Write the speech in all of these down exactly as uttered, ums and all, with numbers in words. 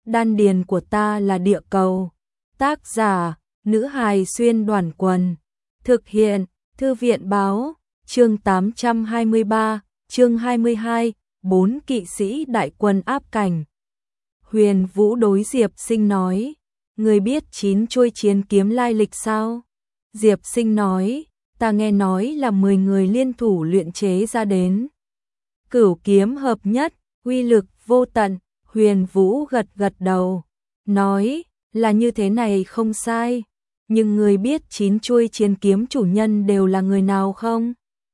Đan điền của ta là địa cầu. Tác giả, nữ hài xuyên đoàn quần. Thực hiện, thư viện báo, chương tám trăm hai mươi ba, chương hai mươi hai, bốn kỵ sĩ đại quân áp cảnh. Huyền Vũ đối Diệp Sinh nói, người biết chín chuôi chiến kiếm lai lịch sao? Diệp Sinh nói, ta nghe nói là mười người liên thủ luyện chế ra đến. Cửu kiếm hợp nhất, uy lực vô tận. Huyền Vũ gật gật đầu, nói, là như thế này không sai, nhưng người biết chín chuôi chiến kiếm chủ nhân đều là người nào không?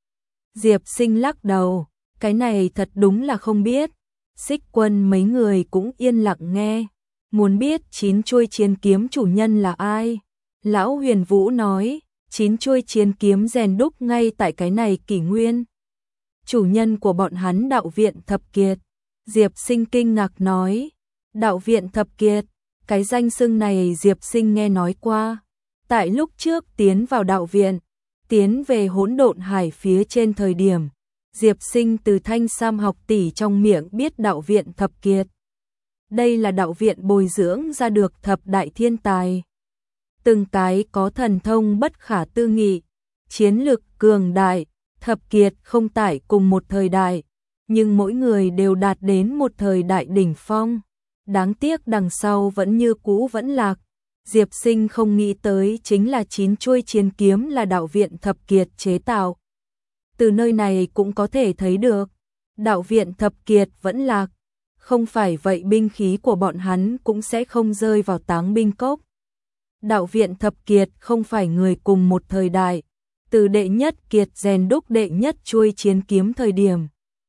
Diệp Sinh lắc đầu, cái này thật đúng là không biết. Xích Quân mấy người cũng yên lặng nghe, muốn biết chín chuôi chiến kiếm chủ nhân là ai. Lão Huyền Vũ nói, chín chuôi chiến kiếm rèn đúc ngay tại cái này kỷ nguyên. Chủ nhân của bọn hắn Đạo viện Thập Kiệt. Diệp Sinh kinh ngạc nói, Đạo viện Thập Kiệt, cái danh xưng này Diệp Sinh nghe nói qua. Tại lúc trước tiến vào đạo viện, tiến về hỗn độn hải phía trên thời điểm, Diệp Sinh từ Thanh Sam học tỷ trong miệng biết Đạo viện Thập Kiệt. Đây là đạo viện bồi dưỡng ra được thập đại thiên tài. Từng cái có thần thông bất khả tư nghị, chiến lực cường đại, thập kiệt không tại cùng một thời đại, nhưng mỗi người đều đạt đến một thời đại đỉnh phong. Đáng tiếc đằng sau vẫn như cũ vẫn lạc. Diệp Sinh không nghĩ tới chính là chín chuôi chiến kiếm là đạo viện Thập Kiệt chế tạo. Từ nơi này cũng có thể thấy được, đạo viện Thập Kiệt vẫn lạc. Không phải vậy binh khí của bọn hắn cũng sẽ không rơi vào táng binh cốc. Đạo viện Thập Kiệt không phải người cùng một thời đại, từ đệ nhất kiệt rèn đúc đệ nhất chuôi chiến kiếm thời điểm.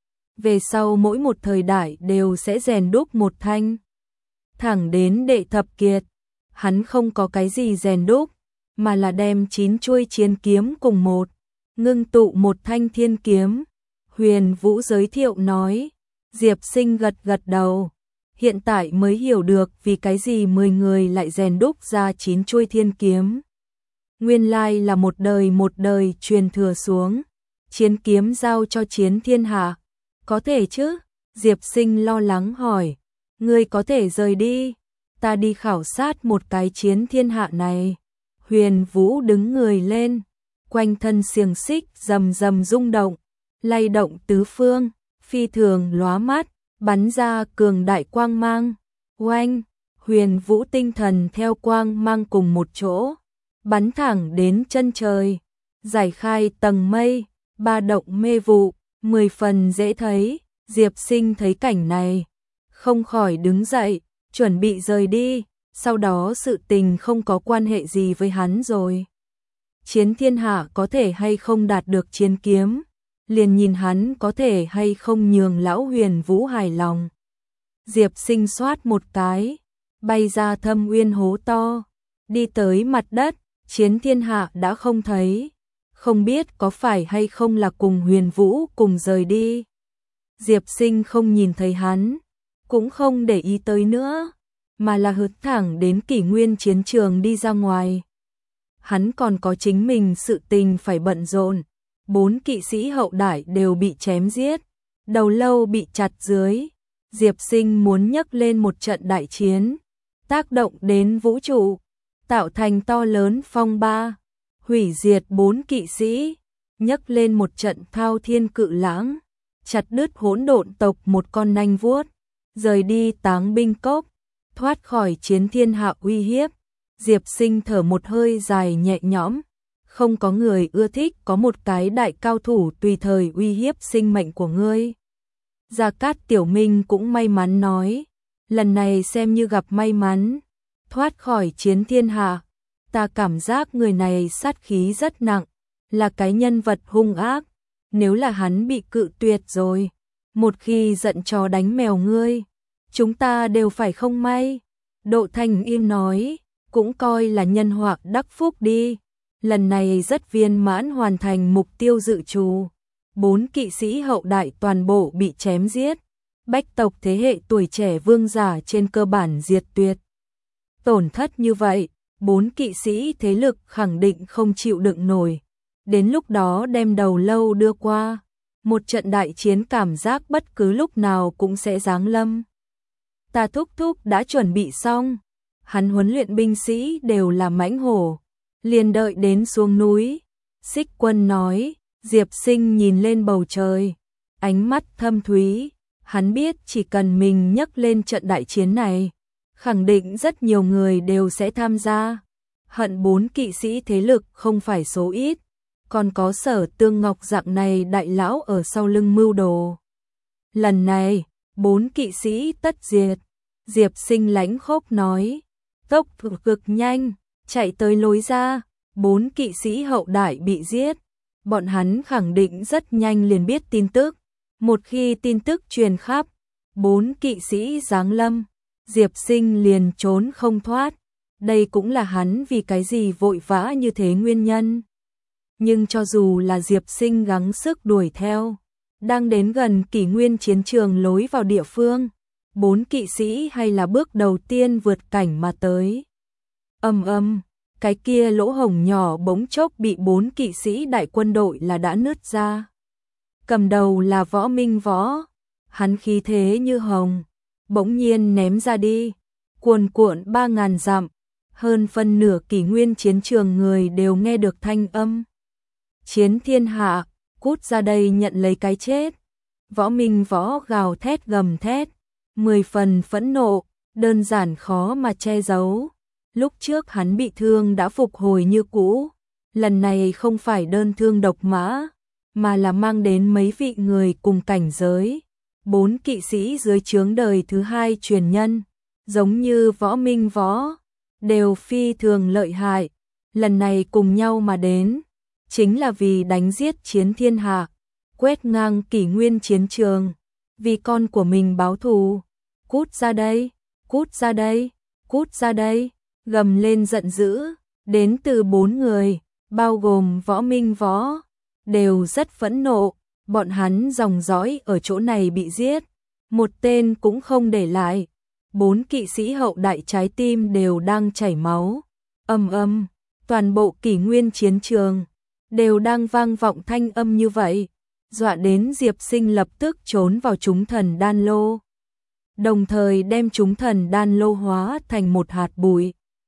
Về sau mỗi một thời đại đều sẽ rèn đúc một thanh. Thẳng đến đệ thập kiệt, hắn không có cái gì rèn đúc, mà là đem chín chuôi chiến kiếm cùng một, ngưng tụ một thanh thiên kiếm. Huyền Vũ giới thiệu nói, Diệp Sinh gật gật đầu, hiện tại mới hiểu được vì cái gì mười người lại rèn đúc ra chín chuôi thiên kiếm. Nguyên lai là một đời một đời truyền thừa xuống, chiến kiếm giao cho Chiến Thiên Hạ. Có thể chứ? Diệp Sinh lo lắng hỏi, ngươi có thể rời đi, ta đi khảo sát một cái Chiến Thiên Hạ này. Huyền Vũ đứng người lên, quanh thân xiềng xích rầm rầm rung động, lay động tứ phương, phi thường lóa mắt, bắn ra cường đại quang mang. Oanh, Huyền Vũ tinh thần theo quang mang cùng một chỗ, bắn thẳng đến chân trời, giải khai tầng mây, ba động mê vụ, mười phần dễ thấy. Diệp Sinh thấy cảnh này, không khỏi đứng dậy, chuẩn bị rời đi, sau đó sự tình không có quan hệ gì với hắn rồi. Chiến Thiên Hạ có thể hay không đạt được chiến kiếm, liền nhìn hắn có thể hay không nhường lão Huyền Vũ hài lòng. Diệp Sinh xoát một cái, bay ra thâm uyên hố to, đi tới mặt đất, Chiến Thiên Hạ đã không thấy, không biết có phải hay không là cùng Huyền Vũ cùng rời đi. Diệp Sinh không nhìn thấy hắn, cũng không để ý tới nữa, mà là hướng thẳng đến kỷ nguyên chiến trường đi ra ngoài. Hắn còn có chính mình sự tình phải bận rộn, bốn kỵ sĩ hậu đại đều bị chém giết, đầu lâu bị chặt dưới. Diệp Sinh muốn nhấc lên một trận đại chiến, tác động đến vũ trụ, tạo thành to lớn phong ba, hủy diệt bốn kỵ sĩ, nhấc lên một trận thao thiên cự lãng, chặt đứt hỗn độn tộc một con nanh vuốt, rời đi táng binh cốc, thoát khỏi Chiến Thiên Hạ uy hiếp. Diệp Sinh thở một hơi dài nhẹ nhõm, không có người ưa thích có một cái đại cao thủ tùy thời uy hiếp sinh mệnh của ngươi. Gia Cát Tiểu Minh cũng may mắn nói, lần này xem như gặp may mắn, thoát khỏi Chiến Thiên Hạ. Ta cảm giác người này sát khí rất nặng, là cái nhân vật hung ác, nếu là hắn bị cự tuyệt rồi, một khi giận chó đánh mèo ngươi, chúng ta đều phải không may. Độ Thành Yên nói, cũng coi là nhân họa đắc phúc đi, lần này rất viên mãn hoàn thành mục tiêu dự trù. Bốn kỵ sĩ hậu đại toàn bộ bị chém giết, bách tộc thế hệ tuổi trẻ vương giả trên cơ bản diệt tuyệt. Tổn thất như vậy, bốn kỵ sĩ thế lực khẳng định không chịu đựng nổi, đến lúc đó đem đầu lâu đưa qua, một trận đại chiến cảm giác bất cứ lúc nào cũng sẽ giáng lâm. ta thúc thúc đã chuẩn bị xong. Hắn huấn luyện binh sĩ đều là mãnh hổ, liền đợi đến xuống núi. Xích Quân nói. Diệp Sinh nhìn lên bầu trời, ánh mắt thâm thúy, hắn biết chỉ cần mình nhắc lên trận đại chiến này, khẳng định rất nhiều người đều sẽ tham gia. Hận bốn kỵ sĩ thế lực không phải số ít, còn có Sở Tương Ngọc dạng này đại lão ở sau lưng mưu đồ. Lần này, bốn kỵ sĩ tất diệt. Diệp Sinh lãnh khốc nói, tốc độ cực nhanh, chạy tới lối ra, bốn kỵ sĩ hậu đại bị giết. Bọn hắn khẳng định rất nhanh liền biết tin tức. Một khi tin tức truyền khắp, bốn kỵ sĩ giáng lâm, Diệp Sinh liền trốn không thoát. Đây cũng là hắn vì cái gì vội vã như thế nguyên nhân. Nhưng cho dù là Diệp Sinh gắng sức đuổi theo, đang đến gần kỷ nguyên chiến trường lối vào địa phương, bốn kỵ sĩ hay là bước đầu tiên vượt cảnh mà tới. Ầm ầm, cái kia lỗ hổng nhỏ bỗng chốc bị bốn kỵ sĩ đại quân đội là đã nứt ra. Cầm đầu là Võ Minh Võ, hắn khí thế như hồng, bỗng nhiên ném ra đi, cuồn cuộn ba ngàn dặm, hơn phân nửa kỷ nguyên chiến trường người đều nghe được thanh âm. Chiến thiên hạ, cút ra đây nhận lấy cái chết. Võ Minh Võ gào thét gầm thét, mười phần phẫn nộ, đơn giản khó mà che giấu. Lúc trước hắn bị thương đã phục hồi như cũ, lần này không phải đơn thương độc mã, mà là mang đến mấy vị người cùng cảnh giới. Bốn kỵ sĩ dưới trướng đời thứ hai truyền nhân, giống như Võ Minh Võ, đều phi thường lợi hại. Lần này cùng nhau mà đến, chính là vì đánh giết chiến thiên hạ, quét ngang kỷ nguyên chiến trường, vì con của mình báo thù. Cút ra đây, cút ra đây, cút ra đây, gầm lên giận dữ, đến từ bốn người, bao gồm Võ Minh Võ, đều rất phẫn nộ, bọn hắn dòng dõi ở chỗ này bị giết, một tên cũng không để lại. Bốn kỵ sĩ hậu đại trái tim đều đang chảy máu. Ầm ầm, toàn bộ kỷ nguyên chiến trường đều đang vang vọng thanh âm như vậy, dọa đến Diệp Sinh lập tức trốn vào chúng thần đan lô, đồng thời đem chúng thần đan lô hóa thành một hạt bụi,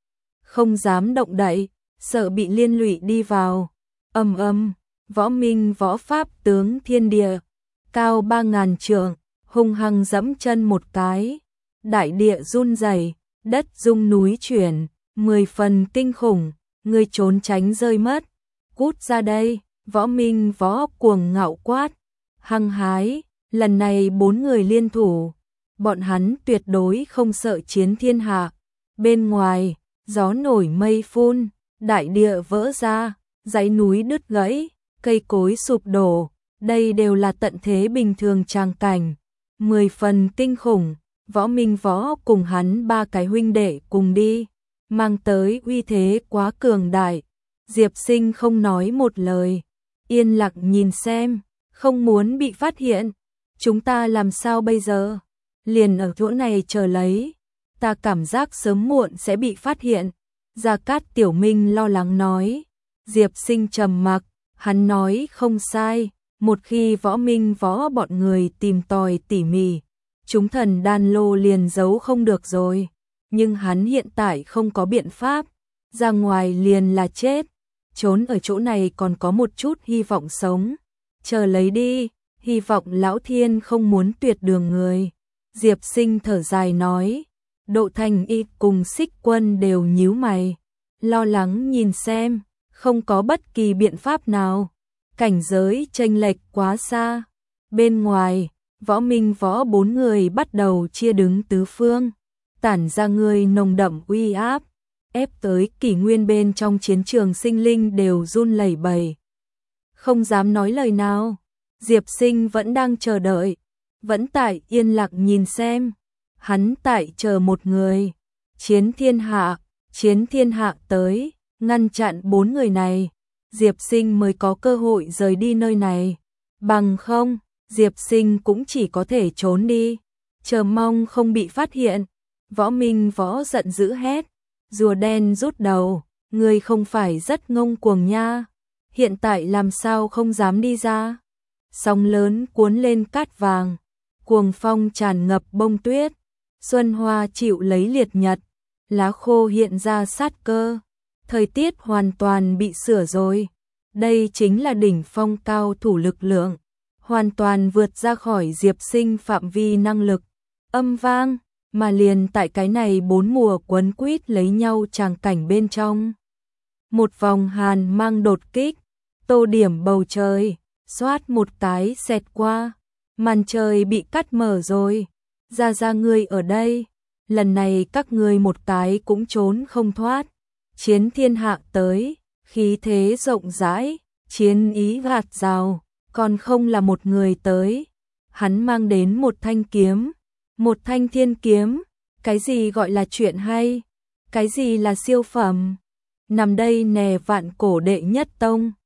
không dám động đậy, sợ bị liên lụy đi vào. Ầm ầm, Võ Minh Võ pháp tướng thiên địa, cao ba ngàn trượng, hung hăng giẫm chân một cái, đại địa run rẩy, đất rung núi chuyển, mười phần kinh khủng, người trốn tránh rơi mất. Cút ra đây, Võ Minh Võ cuồng ngạo quát, hăng hái, lần này bốn người liên thủ, bọn hắn tuyệt đối không sợ chiến thiên hạ. Bên ngoài, gió nổi mây phun, đại địa vỡ ra, dãy núi đứt gãy, cây cối sụp đổ, đây đều là tận thế bình thường tràng cảnh, mười phần kinh khủng. Võ Minh Võ cùng hắn ba cái huynh đệ cùng đi, mang tới uy thế quá cường đại. Diệp Sinh không nói một lời, yên lặng nhìn xem, không muốn bị phát hiện. Chúng ta làm sao bây giờ? Liền ở chỗ này chờ lấy, ta cảm giác sớm muộn sẽ bị phát hiện. Gia Cát Tiểu Minh lo lắng nói. Diệp Sinh trầm mặc, hắn nói không sai, một khi Võ Minh Võ bọn người tìm tòi tỉ mỉ, chúng thần đan lô liền giấu không được rồi. Nhưng hắn hiện tại không có biện pháp, ra ngoài liền là chết, trốn ở chỗ này còn có một chút hy vọng sống. Chờ lấy đi, hy vọng Lão Thiên không muốn tuyệt đường người. Diệp Sinh thở dài nói. Độ Thành Y cùng Xích Quân đều nhíu mày, lo lắng nhìn xem, không có bất kỳ biện pháp nào. Cảnh giới chênh lệch quá xa. Bên ngoài, Võ Minh Võ bốn người bắt đầu chia đứng tứ phương, tản ra người nồng đậm uy áp, ép tới kỷ nguyên bên trong chiến trường sinh linh đều run lẩy bẩy, không dám nói lời nào. Diệp Sinh vẫn đang chờ đợi, vẫn tại yên lặng nhìn xem, hắn tại chờ một người. Chiến thiên hạ, chiến thiên hạ tới, ngăn chặn bốn người này, Diệp Sinh mới có cơ hội rời đi nơi này, bằng không Diệp Sinh cũng chỉ có thể trốn đi, chờ mong không bị phát hiện. Võ Minh Võ giận dữ hét, rùa đen rút đầu, ngươi không phải rất ngông cuồng nha, hiện tại làm sao không dám đi ra. Sóng lớn cuốn lên cát vàng, cuồng phong tràn ngập bông tuyết, Xuân hoa chịu lấy liệt nhật, lá khô hiện ra sát cơ. Thời tiết hoàn toàn bị sửa rồi. Đây chính là đỉnh phong cao thủ lực lượng, hoàn toàn vượt ra khỏi Diệp Sinh phạm vi năng lực. Âm vang, mà liền tại cái này bốn mùa quấn quýt lấy nhau tràng cảnh bên trong. Một vòng hàn mang đột kích, tô điểm bầu trời, xoát một cái xẹt qua, màn trời bị cắt mở rồi. Ra ra ngươi ở đây, lần này các ngươi một cái cũng trốn không thoát. Chiến thiên hạ tới, khí thế rộng rãi, chiến ý gạt rào, còn không là một người tới. Hắn mang đến một thanh kiếm, một thanh thiên kiếm. Cái gì gọi là chuyện hay? Cái gì là siêu phẩm? Nằm đây nè vạn cổ đệ nhất tông.